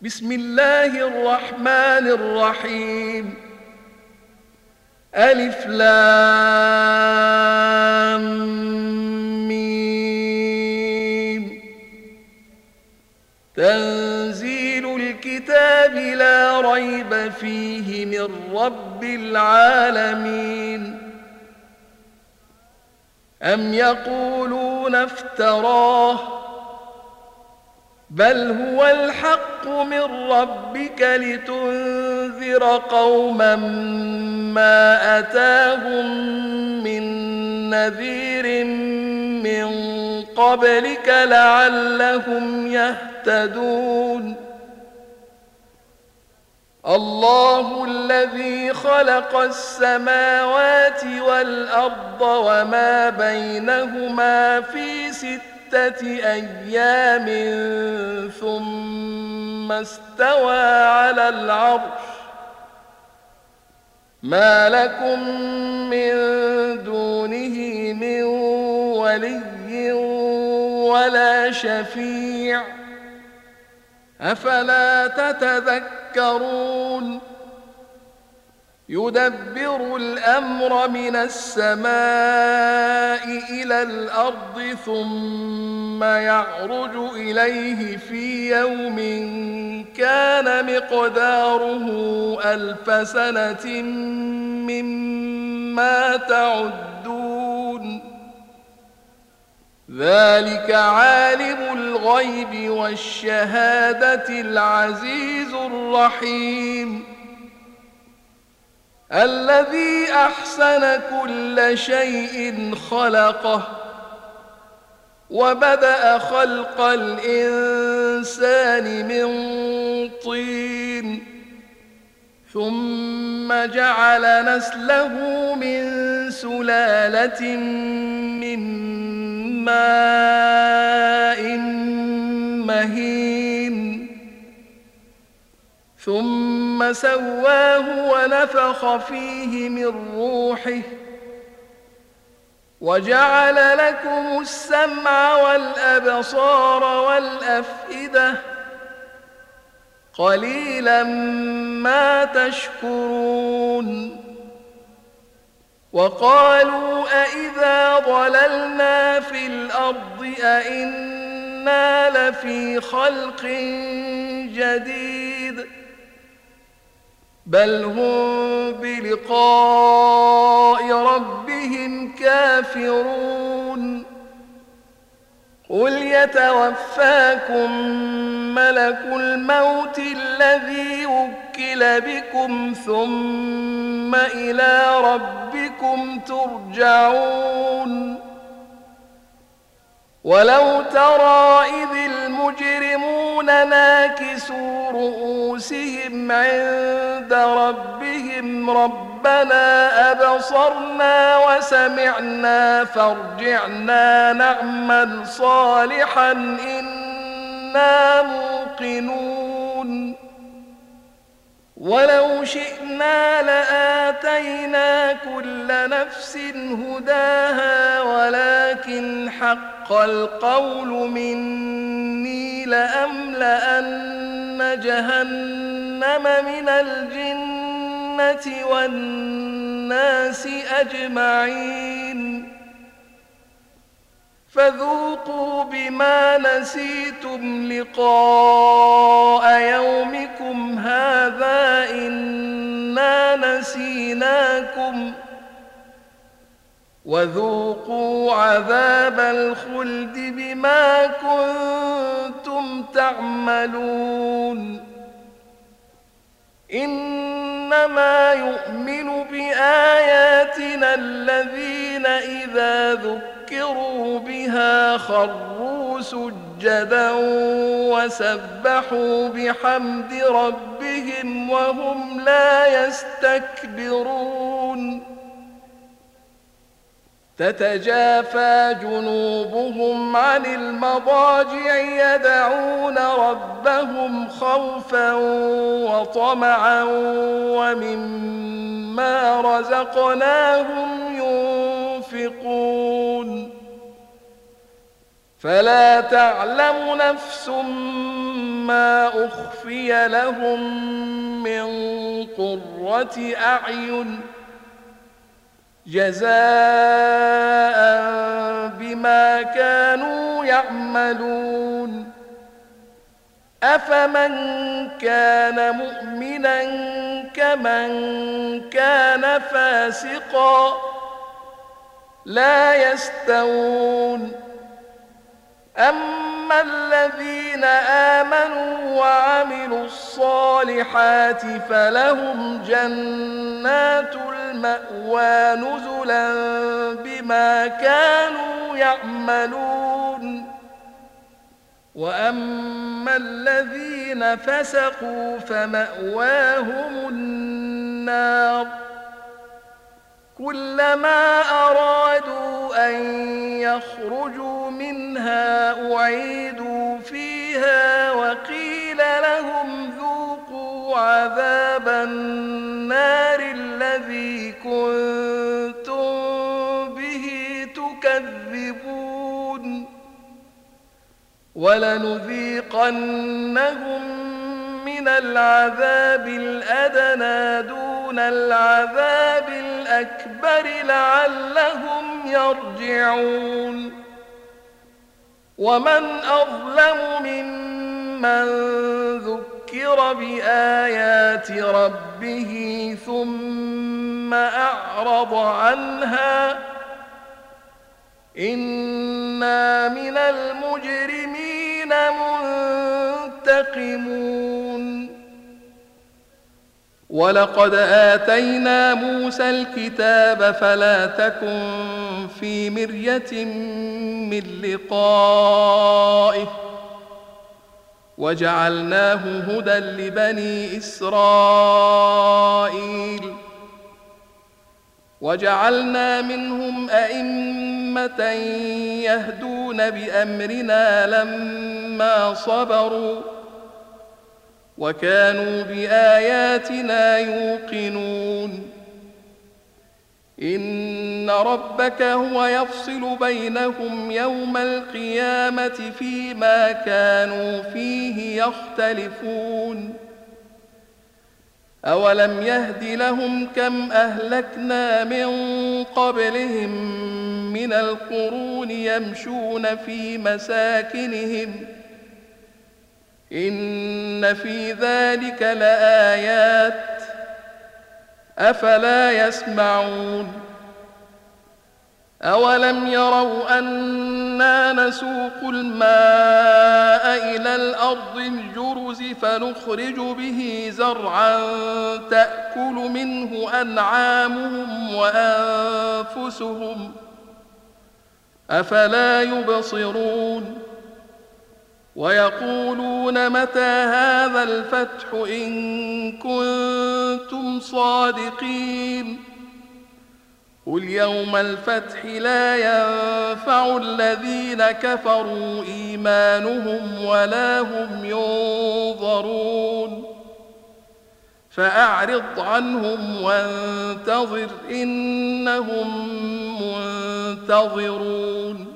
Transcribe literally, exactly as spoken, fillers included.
بسم الله الرحمن الرحيم. ألف لام ميم. تنزيل الكتاب لا ريب فيه من رب العالمين. أم يقولون افتراه بل هو الحق من ربك لتنذر قوما ما أتاهم من نذير من قبلك لعلهم يهتدون. الله الذي خلق السماوات والأرض وما بينهما في ستة أيام ثم استوى على العرش. ما لكم من دونه من ولي ولا شفيع أفلا تتذكرون. يدبر الأمر من السماء إلى الأرض ثم يعرج إليه في يوم كان مقداره ألف سنة مما تعدون. ذلك عالم الغيب والشهادة العزيز الرحيم. الذي أحسن كل شيء خلقه وبدأ خلق الإنسان من طين ثم جعل نسله من سلالة من ماء مهين ثم سواه ونفخ فيه من روحه وجعل لكم السمع والأبصار والأفئدة قليلا ما تشكرون. وقالوا أإذا ضللنا في الأرض أإنا لفي خلق جديد بل هم بلقاء ربهم كافرون. قل يتوفاكم ملك الموت الذي وكل بكم ثم إلى ربكم ترجعون. ولو ترى إذ المجرمون ناكسوا رؤوسهم عند ربهم ربنا أبصرنا وسمعنا فارجعنا نعمل صالحا إنا موقنون. ولو شئنا لآتينا كل نفس هداها ولكن حق القول مني لأملأن جهنم من الجنة والناس أجمعين. فذوقوا بما نسيتم لقاء يومكم هذا إنا نسيناكم وذوقوا عذاب الخلد بما كنتم تعملون. إنما يؤمن بآياتنا الذين إذا ذكروا بها خروا سجدا وسبحوا بحمد ربهم وهم لا يستكبرون. تتجافى جنوبهم عن المضاجع يدعون ربهم خوفا وطمعا ومما رزقناهم ينفقون. فلا تعلم نفس ما أخفي لهم من قرة أعين جزاء بما كانوا يعملون أفمن كان مؤمنا كمن كان فاسقا لا يستوون أما الذين آمنوا وعملوا الصالحات فلهم جنات المأوى نزلا بما كانوا يعملون وأما الذين فسقوا فمأواهم النار كلما أرادوا أن يخرجوا منها أعيدوا فيها وقيل لهم ذوقوا عذاب النار الذي كنتم به تكذبون ولنذيقنهم من العذاب الأدنى دون العذاب الأكبر لعلهم يرجعون ومن أظلم ممن ذكر بآيات ربه ثم أعرض عنها إنا من المجرمين منتقمون ولقد آتينا موسى الكتاب فلا تكن في مرية من لقائه وجعلناه هدى لبني إسرائيل وجعلنا منهم أئمة يهدون بأمرنا لما صبروا وكانوا بآياتنا يوقنون إن ربك هو يفصل بينهم يوم القيامة فيما كانوا فيه يختلفون أولم يهد لهم كم أهلكنا من قبلهم من القرون يمشون في مساكنهم إن في ذلك لآيات أفلا يسمعون أولم يروا أنا نسوق الماء إلى الأرض الجرز فنخرج به زرعا تأكل منه أنعامهم وأنفسهم أفلا يبصرون ويقولون متى هذا الفتح إن كنتم صادقين قل يوم الفتح لا ينفع الذين كفروا إيمانهم ولا هم ينظرون فأعرض عنهم وانتظر إنهم منتظرون